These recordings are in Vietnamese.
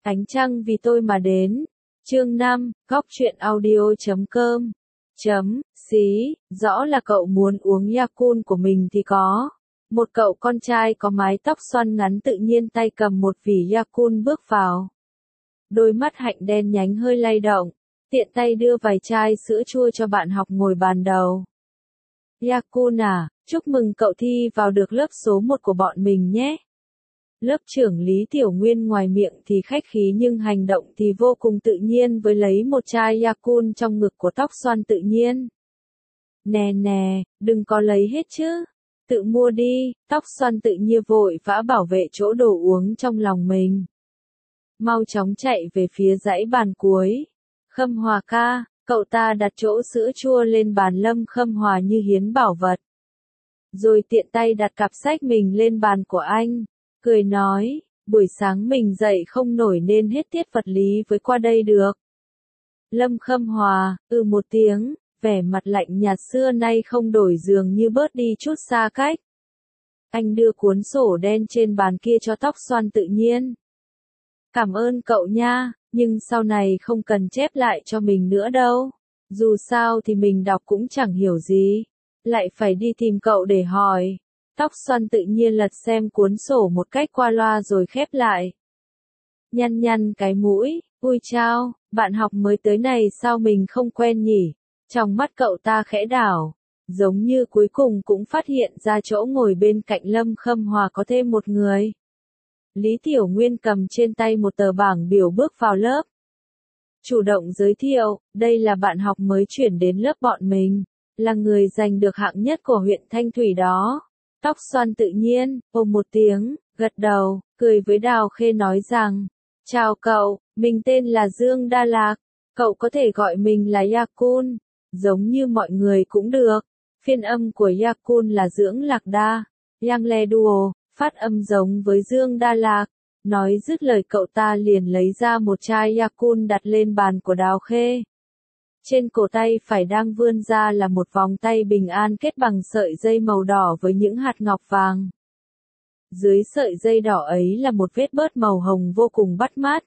Ánh trăng vì tôi mà đến. Chương 5, góc truyện audio.com. Xí, rõ là cậu muốn uống Yakult của mình thì có. Một cậu con trai có mái tóc xoăn ngắn tự nhiên tay cầm một vỉ Yakult bước vào. Đôi mắt hạnh đen nhánh hơi lay động, tiện tay đưa vài chai sữa chua cho bạn học ngồi bàn đầu. Yakult à, chúc mừng cậu thi vào được lớp số 1 của bọn mình nhé. Lớp trưởng Lý Tiểu Nguyên ngoài miệng thì khách khí nhưng hành động thì vô cùng tự nhiên với lấy một chai Yakult trong ngực của tóc xoăn tự nhiên. Nè nè, đừng có lấy hết chứ. Tự mua đi, tóc xoăn tự nhiên vội vã bảo vệ chỗ đồ uống trong lòng mình. Mau chóng chạy về phía dãy bàn cuối. Khâm Hòa ca, cậu ta đặt chỗ sữa chua lên bàn Lâm Khâm Hòa như hiến bảo vật. Rồi tiện tay đặt cặp sách mình lên bàn của anh. Cười nói, buổi sáng mình dậy không nổi nên hết tiết vật lý với qua đây được. Lâm Khâm Hòa, một tiếng, vẻ mặt lạnh nhạt xưa nay không đổi dường như bớt đi chút xa cách. Anh đưa cuốn sổ đen trên bàn kia cho tóc xoăn tự nhiên. Cảm ơn cậu nha, nhưng sau này không cần chép lại cho mình nữa đâu. Dù sao thì mình đọc cũng chẳng hiểu gì. Lại phải đi tìm cậu để hỏi. Tóc xoăn tự nhiên lật xem cuốn sổ một cách qua loa rồi khép lại. Nhăn nhăn cái mũi, ui chao, bạn học mới tới này sao mình không quen nhỉ? Trong mắt cậu ta khẽ đảo, giống như cuối cùng cũng phát hiện ra chỗ ngồi bên cạnh Lâm Khâm Hòa có thêm một người. Lý Tiểu Nguyên cầm trên tay một tờ bảng biểu bước vào lớp. Chủ động giới thiệu, đây là bạn học mới chuyển đến lớp bọn mình, là người giành được hạng nhất của huyện Thanh Thủy đó. Tóc xoăn tự nhiên, ôm một tiếng, gật đầu, cười với Đào Khê nói rằng, chào cậu, mình tên là Dương Đa Lạc, cậu có thể gọi mình là Yakult, giống như mọi người cũng được. Phiên âm của Yakult là Dưỡng Lạc Đa, Yang Le Duo, phát âm giống với Dương Đa Lạc. Nói dứt lời cậu ta liền lấy ra một chai Yakult đặt lên bàn của Đào Khê. Trên cổ tay phải đang vươn ra là một vòng tay bình an kết bằng sợi dây màu đỏ với những hạt ngọc vàng. Dưới sợi dây đỏ ấy là một vết bớt màu hồng vô cùng bắt mắt.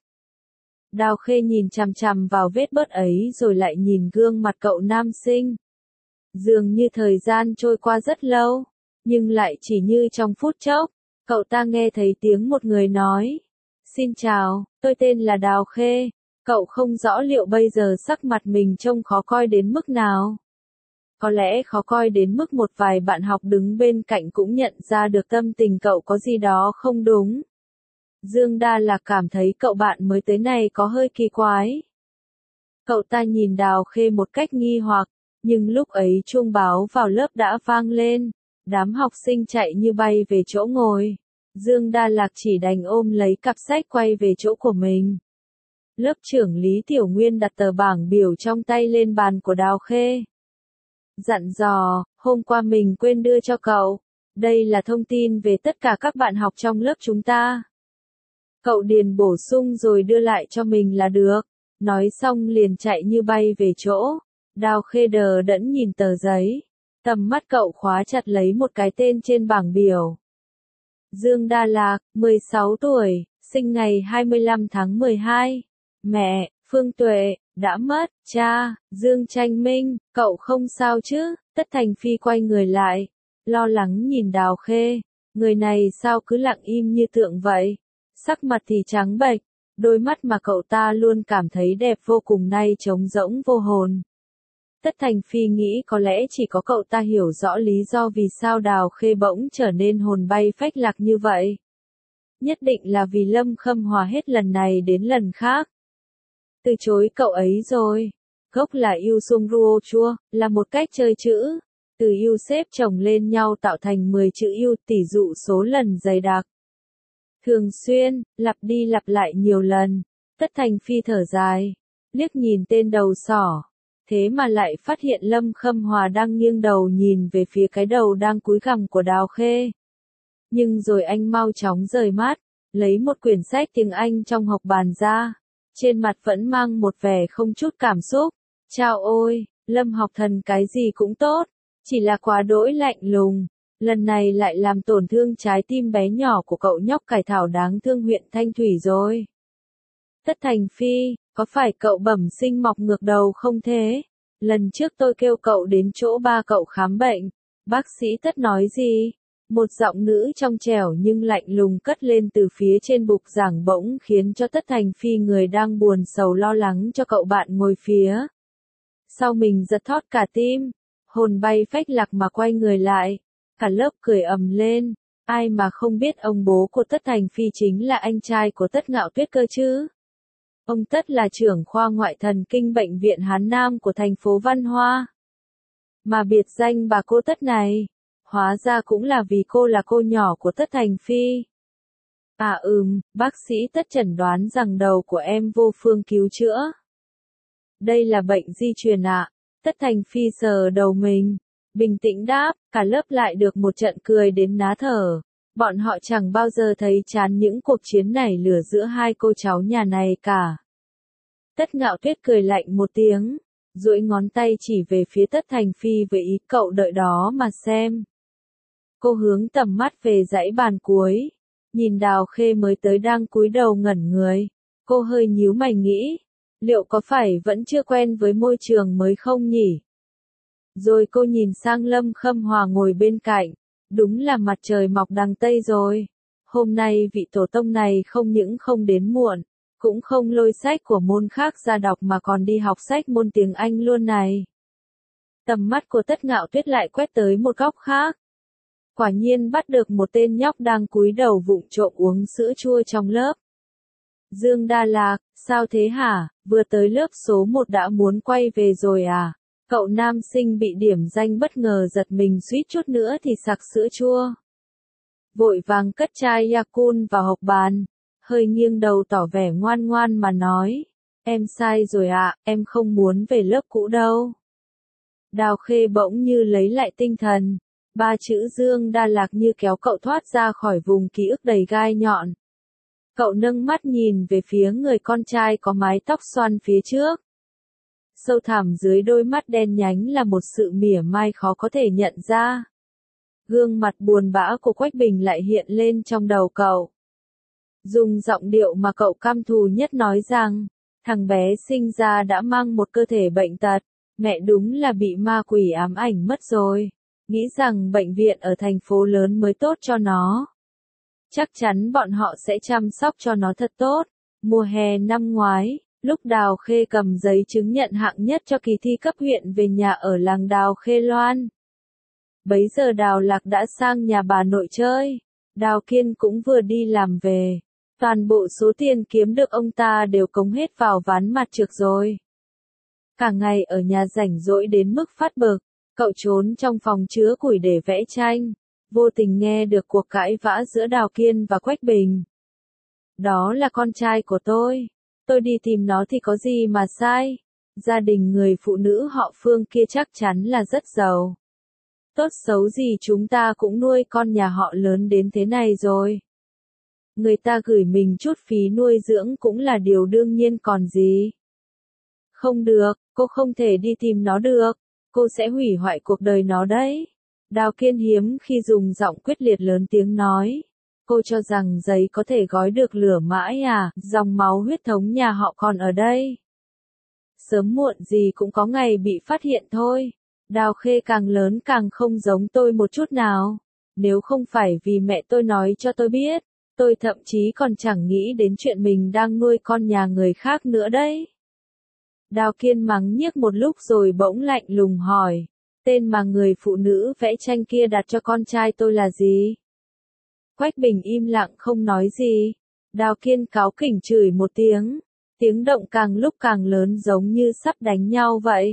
Đào Khê nhìn chằm chằm vào vết bớt ấy rồi lại nhìn gương mặt cậu nam sinh. Dường như thời gian trôi qua rất lâu, nhưng lại chỉ như trong phút chốc, cậu ta nghe thấy tiếng một người nói. Xin chào, tôi tên là Đào Khê. Cậu không rõ liệu bây giờ sắc mặt mình trông khó coi đến mức nào. Có lẽ khó coi đến mức một vài bạn học đứng bên cạnh cũng nhận ra được tâm tình cậu có gì đó không đúng. Dương Đa Lạc cảm thấy cậu bạn mới tới này có hơi kỳ quái. Cậu ta nhìn Đào Khê một cách nghi hoặc, nhưng lúc ấy chuông báo vào lớp đã vang lên. Đám học sinh chạy như bay về chỗ ngồi. Dương Đa Lạc chỉ đành ôm lấy cặp sách quay về chỗ của mình. Lớp trưởng Lý Tiểu Nguyên đặt tờ bảng biểu trong tay lên bàn của Đào Khê. Dặn dò, hôm qua mình quên đưa cho cậu. Đây là thông tin về tất cả các bạn học trong lớp chúng ta. Cậu điền bổ sung rồi đưa lại cho mình là được. Nói xong liền chạy như bay về chỗ. Đào Khê đờ đẫn nhìn tờ giấy. Tầm mắt cậu khóa chặt lấy một cái tên trên bảng biểu. Dương Đa Lạc, 16 tuổi, sinh ngày 25 tháng 12. Mẹ, Phương Tuệ, đã mất. Cha, Dương Tranh Minh, cậu không sao chứ? Tất Thành Phi quay người lại, lo lắng nhìn Đào Khê. Người này sao cứ lặng im như tượng vậy? Sắc mặt thì trắng bệch, đôi mắt mà cậu ta luôn cảm thấy đẹp vô cùng nay trống rỗng vô hồn. Tất Thành Phi nghĩ có lẽ chỉ có cậu ta hiểu rõ lý do vì sao Đào Khê bỗng trở nên hồn bay phách lạc như vậy. Nhất định là vì Lâm Khâm Hòa hết lần này đến lần khác từ chối cậu ấy rồi. Gốc là yêu sung ruo chua, là một cách chơi chữ. Từ yêu xếp chồng lên nhau tạo thành 10 chữ yêu, tỷ dụ số lần dày đặc. Thường xuyên, lặp đi lặp lại nhiều lần. Tất Thành Phi thở dài, liếc nhìn tên đầu sỏ. Thế mà lại phát hiện Lâm Khâm Hòa đang nghiêng đầu nhìn về phía cái đầu đang cúi gằm của Đào Khê. Nhưng rồi anh mau chóng rời mắt, lấy một quyển sách tiếng Anh trong hộc bàn ra. Trên mặt vẫn mang một vẻ không chút cảm xúc. Chao ôi, Lâm học thần cái gì cũng tốt, chỉ là quá đỗi lạnh lùng. Lần này lại làm tổn thương trái tim bé nhỏ của cậu nhóc cải thảo đáng thương huyện Thanh Thủy rồi. Tất Thành Phi, có phải cậu bẩm sinh mọc ngược đầu không thế? Lần trước tôi kêu cậu đến chỗ ba cậu khám bệnh, bác sĩ Tất nói gì? Một giọng nữ trong trẻo nhưng lạnh lùng cất lên từ phía trên bục giảng bỗng khiến cho Tất Thành Phi người đang buồn sầu lo lắng cho cậu bạn ngồi phía sau mình giật thót cả tim, hồn bay phách lạc mà quay người lại, cả lớp cười ầm lên, ai mà không biết ông bố của Tất Thành Phi chính là anh trai của Tất Ngạo Tuyết cơ chứ. Ông Tất là trưởng khoa ngoại thần kinh bệnh viện Hán Nam của thành phố Văn Hoa. Mà biệt danh bà cô Tất này, hóa ra cũng là vì cô là cô nhỏ của Tất Thành Phi. Bác sĩ Tất chẩn đoán rằng đầu của em vô phương cứu chữa. Đây là bệnh di truyền ạ. Tất Thành Phi sờ đầu mình, bình tĩnh đáp, cả lớp lại được một trận cười đến ná thở. Bọn họ chẳng bao giờ thấy chán những cuộc chiến nảy lửa giữa hai cô cháu nhà này cả. Tất Ngạo Tuyết cười lạnh một tiếng, duỗi ngón tay chỉ về phía Tất Thành Phi với ý cậu đợi đó mà xem. Cô hướng tầm mắt về dãy bàn cuối, nhìn Đào Khê mới tới đang cúi đầu ngẩn người. Cô hơi nhíu mày nghĩ, liệu có phải vẫn chưa quen với môi trường mới không nhỉ? Rồi cô nhìn sang Lâm Khâm Hòa ngồi bên cạnh, đúng là mặt trời mọc đằng Tây rồi. Hôm nay vị tổ tông này không những không đến muộn, cũng không lôi sách của môn khác ra đọc mà còn đi học sách môn tiếng Anh luôn này. Tầm mắt của Tất Ngạo Tuyết lại quét tới một góc khác. Quả nhiên bắt được một tên nhóc đang cúi đầu vụng trộm uống sữa chua trong lớp. Dương Đa Lạc, sao thế hả, vừa tới lớp số 1 đã muốn quay về rồi à? Cậu nam sinh bị điểm danh bất ngờ giật mình suýt chút nữa thì sặc sữa chua. Vội vàng cất chai Yakult vào hộc bàn, hơi nghiêng đầu tỏ vẻ ngoan ngoan mà nói. Em sai rồi ạ, em không muốn về lớp cũ đâu. Đào Khê bỗng như lấy lại tinh thần. Ba chữ Dương Đa Lạc như kéo cậu thoát ra khỏi vùng ký ức đầy gai nhọn. Cậu nâng mắt nhìn về phía người con trai có mái tóc xoăn phía trước. Sâu thẳm dưới đôi mắt đen nhánh là một sự mỉa mai khó có thể nhận ra. Gương mặt buồn bã của Quách Bình lại hiện lên trong đầu cậu. Dùng giọng điệu mà cậu căm thù nhất nói rằng, thằng bé sinh ra đã mang một cơ thể bệnh tật, mẹ đúng là bị ma quỷ ám ảnh mất rồi. Nghĩ rằng bệnh viện ở thành phố lớn mới tốt cho nó. Chắc chắn bọn họ sẽ chăm sóc cho nó thật tốt. Mùa hè năm ngoái, lúc Đào Khê cầm giấy chứng nhận hạng nhất cho kỳ thi cấp huyện về nhà ở làng Đào Khê Loan. Bấy giờ Đào Lạc đã sang nhà bà nội chơi. Đào Kiên cũng vừa đi làm về. Toàn bộ số tiền kiếm được ông ta đều cống hết vào ván mặt trược rồi. Cả ngày ở nhà rảnh rỗi đến mức phát bực. Cậu trốn trong phòng chứa củi để vẽ tranh, vô tình nghe được cuộc cãi vã giữa Đào Kiên và Quách Bình. Đó là con trai của tôi đi tìm nó thì có gì mà sai, gia đình người phụ nữ họ Phương kia chắc chắn là rất giàu. Tốt xấu gì chúng ta cũng nuôi con nhà họ lớn đến thế này rồi. Người ta gửi mình chút phí nuôi dưỡng cũng là điều đương nhiên còn gì. Không được, cô không thể đi tìm nó được. Cô sẽ hủy hoại cuộc đời nó đấy. Đào Kiên hiếm khi dùng giọng quyết liệt lớn tiếng nói. Cô cho rằng giấy có thể gói được lửa mãi à, dòng máu huyết thống nhà họ còn ở đây. Sớm muộn gì cũng có ngày bị phát hiện thôi. Đào Khê càng lớn càng không giống tôi một chút nào. Nếu không phải vì mẹ tôi nói cho tôi biết, tôi thậm chí còn chẳng nghĩ đến chuyện mình đang nuôi con nhà người khác nữa đấy. Đào Kiên mắng nhiếc một lúc rồi bỗng lạnh lùng hỏi, tên mà người phụ nữ vẽ tranh kia đặt cho con trai tôi là gì? Quách Bình im lặng không nói gì. Đào Kiên cáu kỉnh chửi một tiếng động càng lúc càng lớn giống như sắp đánh nhau vậy.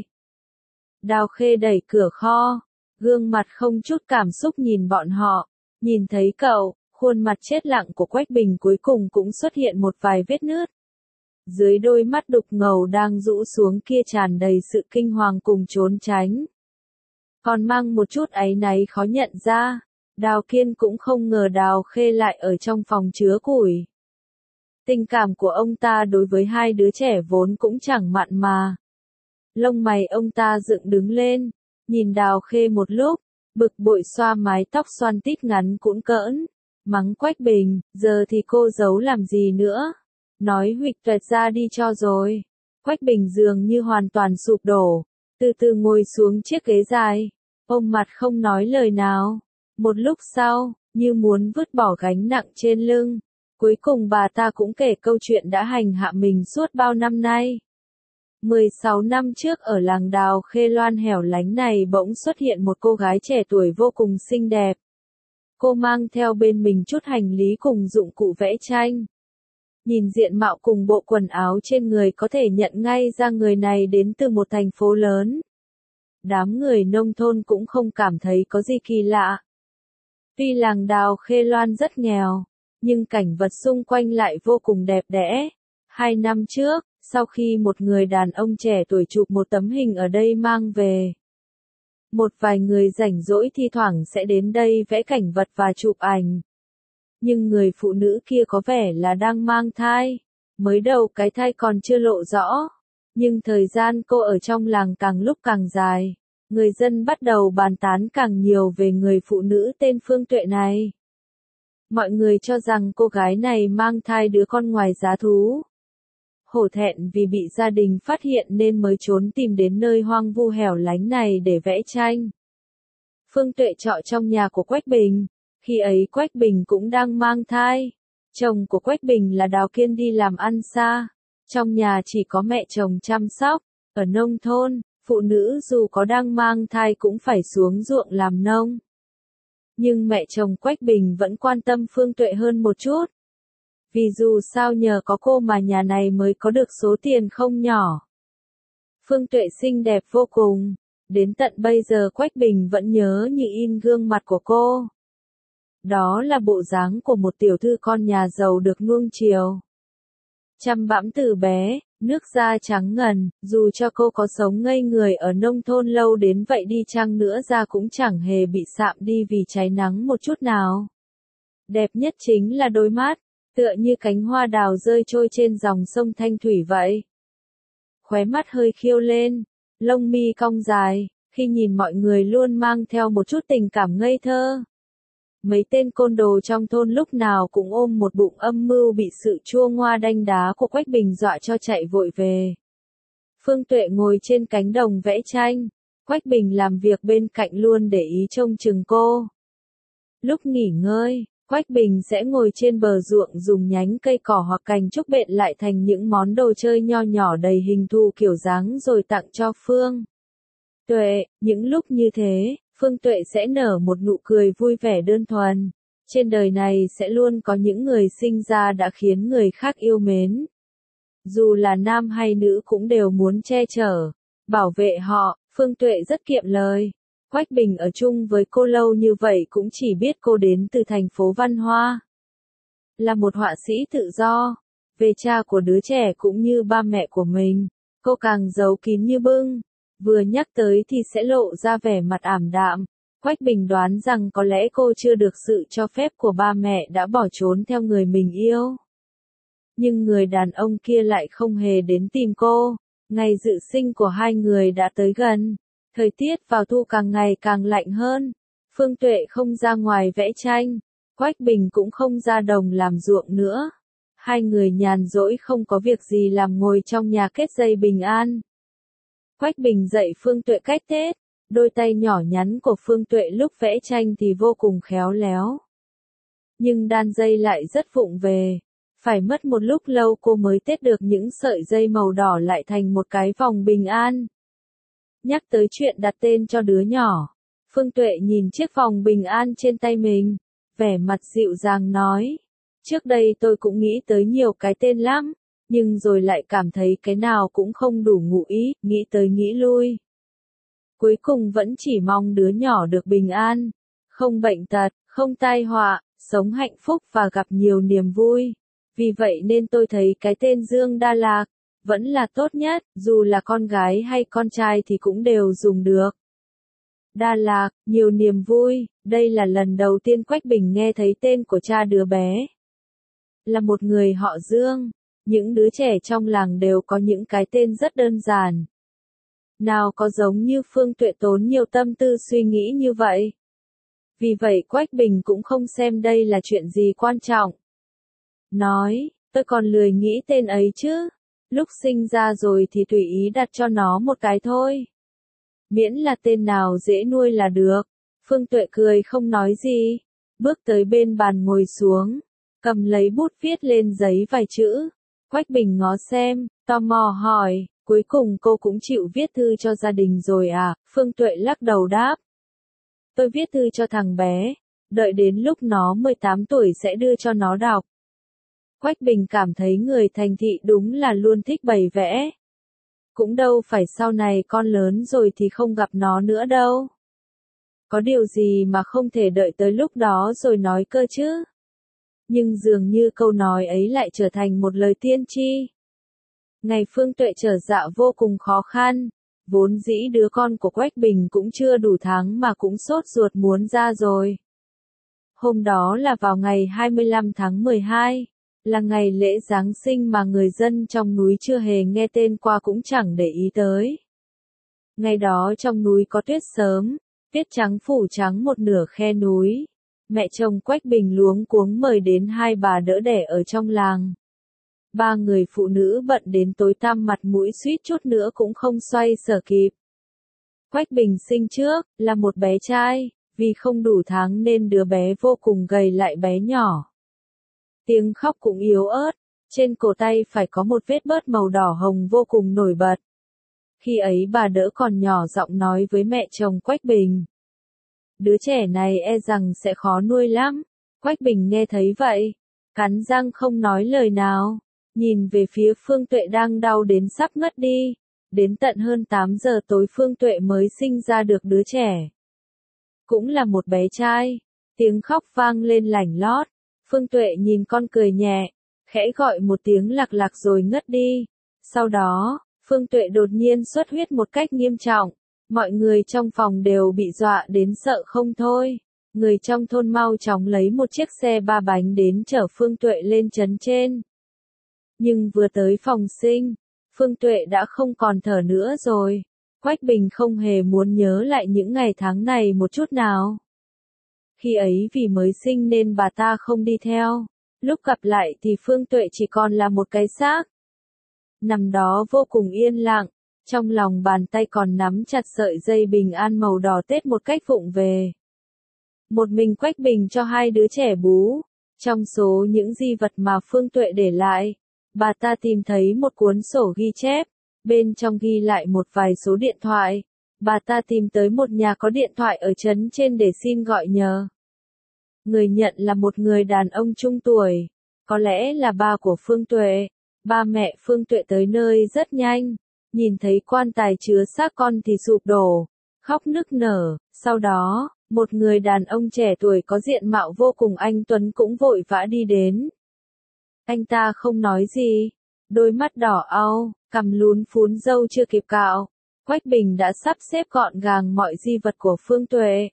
Đào Khê đẩy cửa kho, gương mặt không chút cảm xúc nhìn bọn họ, nhìn thấy cậu, khuôn mặt chết lặng của Quách Bình cuối cùng cũng xuất hiện một vài vết nứt. Dưới đôi mắt đục ngầu đang rũ xuống kia tràn đầy sự kinh hoàng cùng trốn tránh. Còn mang một chút áy náy khó nhận ra, Đào Kiên cũng không ngờ Đào Khê lại ở trong phòng chứa củi. Tình cảm của ông ta đối với hai đứa trẻ vốn cũng chẳng mặn mà. Lông mày ông ta dựng đứng lên, nhìn Đào Khê một lúc, bực bội xoa mái tóc xoăn tít ngắn cũn cỡn, mắng Quách Bình, giờ thì cô giấu làm gì nữa? nói huỵch toẹt ra đi cho rồi. Quách Bình dường như hoàn toàn sụp đổ, từ từ ngồi xuống chiếc ghế dài, ôm mặt không nói lời nào. Một lúc sau, như muốn vứt bỏ gánh nặng trên lưng, cuối cùng bà ta cũng kể câu chuyện đã hành hạ mình suốt bao năm nay. 16 năm trước ở làng Đào Khê Loan hẻo lánh này bỗng xuất hiện một cô gái trẻ tuổi vô cùng xinh đẹp. Cô mang theo bên mình chút hành lý cùng dụng cụ vẽ tranh. Nhìn diện mạo cùng bộ quần áo trên người có thể nhận ngay ra người này đến từ một thành phố lớn. Đám người nông thôn cũng không cảm thấy có gì kỳ lạ. Tuy làng Đào Khê Loan rất nghèo, nhưng cảnh vật xung quanh lại vô cùng đẹp đẽ. 2 năm trước, sau khi một người đàn ông trẻ tuổi chụp một tấm hình ở đây mang về, một vài người rảnh rỗi thi thoảng sẽ đến đây vẽ cảnh vật và chụp ảnh. Nhưng người phụ nữ kia có vẻ là đang mang thai. Mới đầu cái thai còn chưa lộ rõ, nhưng thời gian cô ở trong làng càng lúc càng dài. Người dân bắt đầu bàn tán càng nhiều về người phụ nữ tên Phương Tuệ này. Mọi người cho rằng cô gái này mang thai đứa con ngoài giá thú. Hổ thẹn vì bị gia đình phát hiện nên mới trốn tìm đến nơi hoang vu hẻo lánh này để vẽ tranh. Phương Tuệ trọ trong nhà của Quách Bình. Khi ấy Quách Bình cũng đang mang thai. Chồng của Quách Bình là Đào Kiên đi làm ăn xa. Trong nhà chỉ có mẹ chồng chăm sóc. Ở nông thôn, phụ nữ dù có đang mang thai cũng phải xuống ruộng làm nông. Nhưng mẹ chồng Quách Bình vẫn quan tâm Phương Tuệ hơn một chút. Vì dù sao nhờ có cô mà nhà này mới có được số tiền không nhỏ. Phương Tuệ xinh đẹp vô cùng. Đến tận bây giờ Quách Bình vẫn nhớ như in gương mặt của cô. Đó là bộ dáng của một tiểu thư con nhà giàu được nuông chiều. Chăm bẵm từ bé, nước da trắng ngần, dù cho cô có sống ngây người ở nông thôn lâu đến vậy đi chăng nữa da cũng chẳng hề bị sạm đi vì cháy nắng một chút nào. Đẹp nhất chính là đôi mắt, tựa như cánh hoa đào rơi trôi trên dòng sông Thanh Thủy vậy. Khóe mắt hơi khiêu lên, lông mi cong dài, khi nhìn mọi người luôn mang theo một chút tình cảm ngây thơ. Mấy tên côn đồ trong thôn lúc nào cũng ôm một bụng âm mưu bị sự chua ngoa đanh đá của Quách Bình dọa cho chạy vội về. Phương Tuệ ngồi trên cánh đồng vẽ tranh, Quách Bình làm việc bên cạnh luôn để ý trông chừng cô. Lúc nghỉ ngơi, Quách Bình sẽ ngồi trên bờ ruộng dùng nhánh cây cỏ hoặc cành trúc bện lại thành những món đồ chơi nho nhỏ đầy hình thù kiểu dáng rồi tặng cho Phương Tuệ. Những lúc như thế, Phương Tuệ sẽ nở một nụ cười vui vẻ đơn thuần. Trên đời này sẽ luôn có những người sinh ra đã khiến người khác yêu mến. Dù là nam hay nữ cũng đều muốn che chở, bảo vệ họ. Phương Tuệ rất kiệm lời. Quách Bình ở chung với cô lâu như vậy cũng chỉ biết cô đến từ thành phố Văn Hoa. Là một họa sĩ tự do. Về cha của đứa trẻ cũng như ba mẹ của mình, cô càng giấu kín như bưng. Vừa nhắc tới thì sẽ lộ ra vẻ mặt ảm đạm. Quách Bình đoán rằng có lẽ cô chưa được sự cho phép của ba mẹ đã bỏ trốn theo người mình yêu. Nhưng người đàn ông kia lại không hề đến tìm cô. Ngày dự sinh của hai người đã tới gần. Thời tiết vào thu càng ngày càng lạnh hơn. Phương Tuệ không ra ngoài vẽ tranh. Quách Bình cũng không ra đồng làm ruộng nữa. Hai người nhàn rỗi không có việc gì làm ngồi trong nhà kết dây bình an. Quách Bình dạy Phương Tuệ cách Tết. Đôi tay nhỏ nhắn của Phương Tuệ lúc vẽ tranh thì vô cùng khéo léo. Nhưng đan dây lại rất vụng về. Phải mất một lúc lâu cô mới tết được những sợi dây màu đỏ lại thành một cái vòng bình an. Nhắc tới chuyện đặt tên cho đứa nhỏ, Phương Tuệ nhìn chiếc vòng bình an trên tay mình, vẻ mặt dịu dàng nói. Trước đây tôi cũng nghĩ tới nhiều cái tên lắm, nhưng rồi lại cảm thấy cái nào cũng không đủ ngụ ý, nghĩ tới nghĩ lui. Cuối cùng vẫn chỉ mong đứa nhỏ được bình an, không bệnh tật, không tai họa, sống hạnh phúc và gặp nhiều niềm vui. Vì vậy nên tôi thấy cái tên Dương Đa Lạc vẫn là tốt nhất, dù là con gái hay con trai thì cũng đều dùng được. Đa Lạc, nhiều niềm vui, đây là lần đầu tiên Quách Bình nghe thấy tên của cha đứa bé. Là một người họ Dương, những đứa trẻ trong làng đều có những cái tên rất đơn giản. Nào có giống như Phương Tuệ tốn nhiều tâm tư suy nghĩ như vậy. Vì vậy Quách Bình cũng không xem đây là chuyện gì quan trọng. Nói, Tôi còn lười nghĩ tên ấy chứ. Lúc sinh ra rồi thì tùy ý đặt cho nó một cái thôi. Miễn là tên nào dễ nuôi là được. Phương Tuệ cười không nói gì. Bước tới bên bàn ngồi xuống. Cầm lấy bút viết lên giấy vài chữ. Quách Bình ngó xem, tò mò hỏi, cuối cùng cô cũng chịu viết thư cho gia đình rồi à? Phương Tuệ lắc đầu đáp. Tôi viết thư cho thằng bé. Đợi đến lúc nó 18 tuổi sẽ đưa cho nó đọc. Quách Bình cảm thấy người thành thị đúng là luôn thích bày vẽ. Cũng đâu phải sau này con lớn rồi thì không gặp nó nữa đâu. Có điều gì mà không thể đợi tới lúc đó rồi nói cơ chứ? Nhưng dường như câu nói ấy lại trở thành một lời tiên tri. Ngày Phương Tuệ trở dạ vô cùng khó khăn. Vốn dĩ đứa con của Quách Bình cũng chưa đủ tháng mà cũng sốt ruột muốn ra rồi. Hôm đó là vào ngày 25 tháng 12, là ngày lễ Giáng sinh mà người dân trong núi chưa hề nghe tên qua cũng chẳng để ý tới. Ngày đó trong núi có tuyết sớm, tuyết trắng phủ trắng một nửa khe núi. Mẹ chồng Quách Bình luống cuống mời đến hai bà đỡ đẻ ở trong làng. Ba người phụ nữ bận đến tối tăm mặt mũi suýt chút nữa cũng không xoay sở kịp. Quách Bình sinh trước, là một bé trai, vì không đủ tháng nên đứa bé vô cùng gầy lại bé nhỏ. Tiếng khóc cũng yếu ớt, trên cổ tay phải có một vết bớt màu đỏ hồng vô cùng nổi bật. Khi ấy bà đỡ còn nhỏ giọng nói với mẹ chồng Quách Bình. Đứa trẻ này e rằng sẽ khó nuôi lắm. Quách Bình nghe thấy vậy, cắn răng không nói lời nào, nhìn về phía Phương Tuệ đang đau đến sắp ngất đi. Đến tận hơn 8 giờ tối Phương Tuệ mới sinh ra được đứa trẻ. Cũng là một bé trai, tiếng khóc vang lên lảnh lót. Phương Tuệ nhìn con cười nhẹ, khẽ gọi một tiếng lạc lạc rồi ngất đi. Sau đó, Phương Tuệ đột nhiên xuất huyết một cách nghiêm trọng. Mọi người trong phòng đều bị dọa đến sợ không thôi. Người trong thôn mau chóng lấy một chiếc xe ba bánh đến chở Phương Tuệ lên trấn trên. Nhưng vừa tới phòng sinh, Phương Tuệ đã không còn thở nữa rồi. Quách Bình không hề muốn nhớ lại những ngày tháng này một chút nào. Khi ấy vì mới sinh nên bà ta không đi theo. Lúc gặp lại thì Phương Tuệ chỉ còn là một cái xác. Nằm đó vô cùng yên lặng, trong lòng bàn tay còn nắm chặt sợi dây bình an màu đỏ tết một cách vụng về. Một mình Quách Bình cho hai đứa trẻ bú. Trong số những di vật mà Phương Tuệ để lại, bà ta tìm thấy một cuốn sổ ghi chép, bên trong ghi lại một vài số điện thoại. Bà ta tìm tới một nhà có điện thoại ở trấn trên để xin gọi nhờ. Người nhận là một người đàn ông trung tuổi, có lẽ là ba của Phương Tuệ. Ba mẹ Phương Tuệ tới nơi rất nhanh, nhìn thấy quan tài chứa xác con thì sụp đổ, khóc nức nở. Sau đó, một người đàn ông trẻ tuổi có diện mạo vô cùng anh tuấn cũng vội vã đi đến. Anh ta không nói gì, đôi mắt đỏ au, cằm lún phún râu chưa kịp cạo. Quách Bình đã sắp xếp gọn gàng mọi di vật của Phương Tuệ,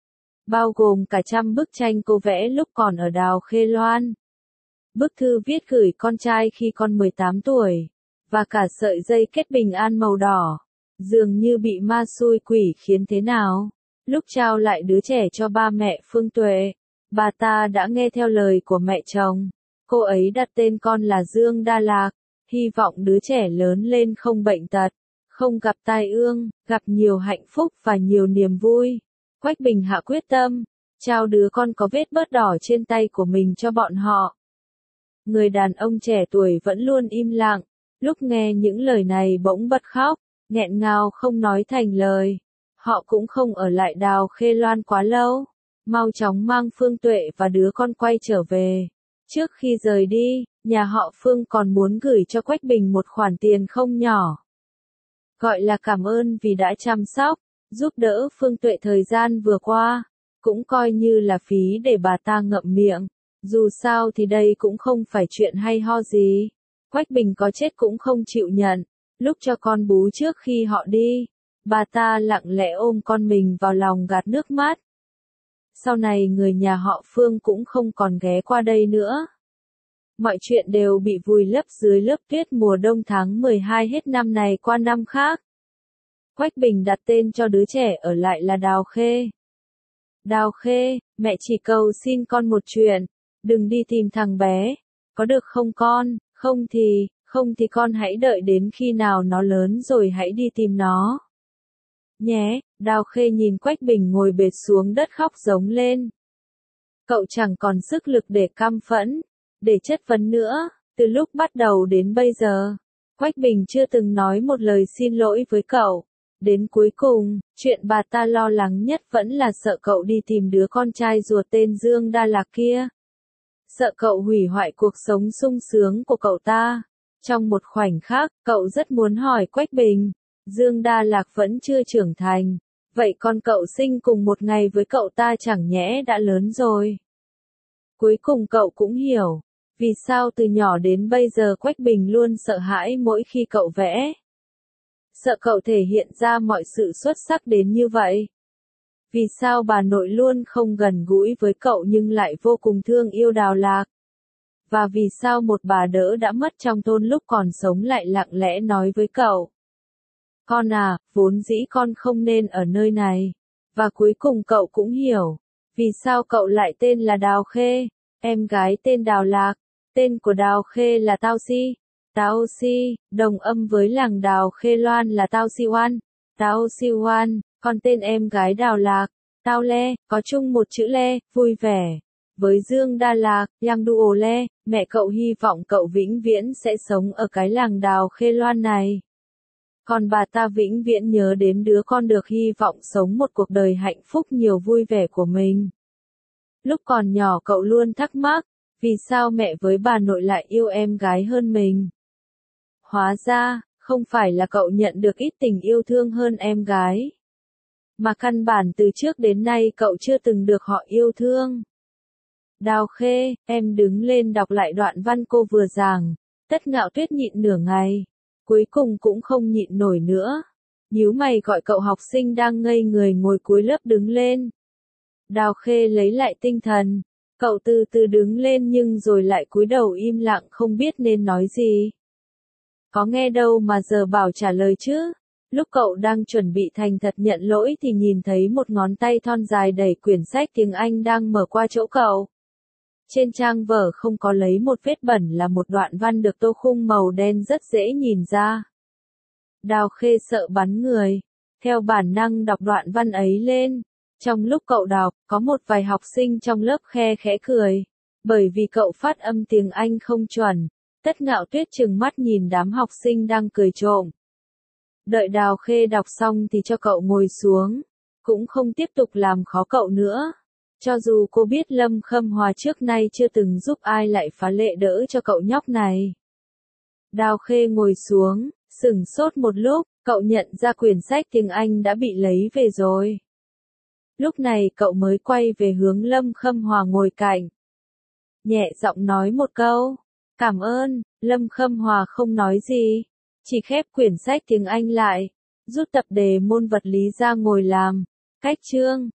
bao gồm cả trăm bức tranh cô vẽ lúc còn ở Đào Khê Loan. Bức thư viết gửi con trai khi con 18 tuổi, và cả sợi dây kết bình an màu đỏ, dường như bị ma xui quỷ khiến thế nào. Lúc trao lại đứa trẻ cho ba mẹ Phương Tuệ, bà ta đã nghe theo lời của mẹ chồng. Cô ấy đặt tên con là Dương Đa Lạc, hy vọng đứa trẻ lớn lên không bệnh tật, không gặp tai ương, gặp nhiều hạnh phúc và nhiều niềm vui. Quách Bình hạ quyết tâm, trao đứa con có vết bớt đỏ trên tay của mình cho bọn họ. Người đàn ông trẻ tuổi vẫn luôn im lặng, lúc nghe những lời này bỗng bật khóc, nghẹn ngào không nói thành lời. Họ cũng không ở lại Đào Khê Loan quá lâu, mau chóng mang Phương Tuệ và đứa con quay trở về. Trước khi rời đi, nhà họ Phương còn muốn gửi cho Quách Bình một khoản tiền không nhỏ. Gọi là cảm ơn vì đã chăm sóc, giúp đỡ Phương Tuệ thời gian vừa qua, cũng coi như là phí để bà ta ngậm miệng. Dù sao thì đây cũng không phải chuyện hay ho gì. Quách Bình có chết cũng không chịu nhận. Lúc cho con bú trước khi họ đi, bà ta lặng lẽ ôm con mình vào lòng gạt nước mắt. Sau này người nhà họ Phương cũng không còn ghé qua đây nữa. Mọi chuyện đều bị vùi lấp dưới lớp tuyết mùa đông tháng 12 hết năm này qua năm khác. Quách Bình đặt tên cho đứa trẻ ở lại là Đào Khê. Đào Khê, mẹ chỉ cầu xin con một chuyện, đừng đi tìm thằng bé. có được không con, không thì con hãy đợi đến khi nào nó lớn rồi hãy đi tìm nó. Nhé, Đào Khê nhìn Quách Bình ngồi bệt xuống đất khóc giống lên. Cậu chẳng còn sức lực để căm phẫn, để chất vấn nữa, từ lúc bắt đầu đến bây giờ. Quách Bình chưa từng nói một lời xin lỗi với cậu. Đến cuối cùng, chuyện bà ta lo lắng nhất vẫn là sợ cậu đi tìm đứa con trai ruột tên Dương Đa Lạc kia. Sợ cậu hủy hoại cuộc sống sung sướng của cậu ta. Trong một khoảnh khắc, cậu rất muốn hỏi Quách Bình, Dương Đa Lạc vẫn chưa trưởng thành, vậy con cậu sinh cùng một ngày với cậu ta chẳng nhẽ đã lớn rồi. Cuối cùng cậu cũng hiểu, vì sao từ nhỏ đến bây giờ Quách Bình luôn sợ hãi mỗi khi cậu vẽ. Sợ cậu thể hiện ra mọi sự xuất sắc đến như vậy. Vì sao bà nội luôn không gần gũi với cậu nhưng lại vô cùng thương yêu Đào Lạc. Và vì sao một bà đỡ đã mất trong thôn lúc còn sống lại lặng lẽ nói với cậu. Con à, vốn dĩ con không nên ở nơi này. Và cuối cùng cậu cũng hiểu. Vì sao cậu lại tên là Đào Khê, em gái tên Đào Lạc. Tên của Đào Khê là Tao Si. Tao Si, đồng âm với làng Đào Khê Loan là Tao Si Oan. Tao Si Oan, còn tên em gái Đào Lạc, Tao Le, có chung một chữ Le, vui vẻ. Với Dương Đa Lạc, Yang Duo Le, mẹ cậu hy vọng cậu vĩnh viễn sẽ sống ở cái làng Đào Khê Loan này. Còn bà ta vĩnh viễn nhớ đến đứa con được hy vọng sống một cuộc đời hạnh phúc nhiều vui vẻ của mình. Lúc còn nhỏ cậu luôn thắc mắc, vì sao mẹ với bà nội lại yêu em gái hơn mình? Hóa ra, không phải là cậu nhận được ít tình yêu thương hơn em gái. Mà căn bản từ trước đến nay cậu chưa từng được họ yêu thương. Đào Khê, em đứng lên đọc lại đoạn văn cô vừa giảng. Tất Ngạo Tuyết nhịn nửa ngày. Cuối cùng cũng không nhịn nổi nữa. Nhíu mày gọi cậu học sinh đang ngây người ngồi cuối lớp đứng lên. Đào Khê lấy lại tinh thần. Cậu từ từ đứng lên nhưng rồi lại cúi đầu im lặng không biết nên nói gì. Có nghe đâu mà giờ bảo trả lời chứ. Lúc cậu đang chuẩn bị thành thật nhận lỗi thì nhìn thấy một ngón tay thon dài đẩy quyển sách tiếng Anh đang mở qua chỗ cậu. Trên trang vở không có lấy một vết bẩn là một đoạn văn được tô khung màu đen rất dễ nhìn ra. Đào Khê sợ bắn người. Theo bản năng đọc đoạn văn ấy lên. Trong lúc cậu đọc, có một vài học sinh trong lớp khe khẽ cười. Bởi vì cậu phát âm tiếng Anh không chuẩn. Tất Ngạo Tuyết trừng mắt nhìn đám học sinh đang cười trộm. Đợi Đào Khê đọc xong thì cho cậu ngồi xuống. Cũng không tiếp tục làm khó cậu nữa. Cho dù cô biết Lâm Khâm Hòa trước nay chưa từng giúp ai lại phá lệ đỡ cho cậu nhóc này. Đào Khê ngồi xuống, sửng sốt một lúc, cậu nhận ra quyển sách tiếng Anh đã bị lấy về rồi. Lúc này cậu mới quay về hướng Lâm Khâm Hòa ngồi cạnh. Nhẹ giọng nói một câu, cảm ơn. Lâm Khâm Hòa không nói gì, chỉ khép quyển sách tiếng Anh lại, rút tập đề môn vật lý ra ngồi làm. Cách chương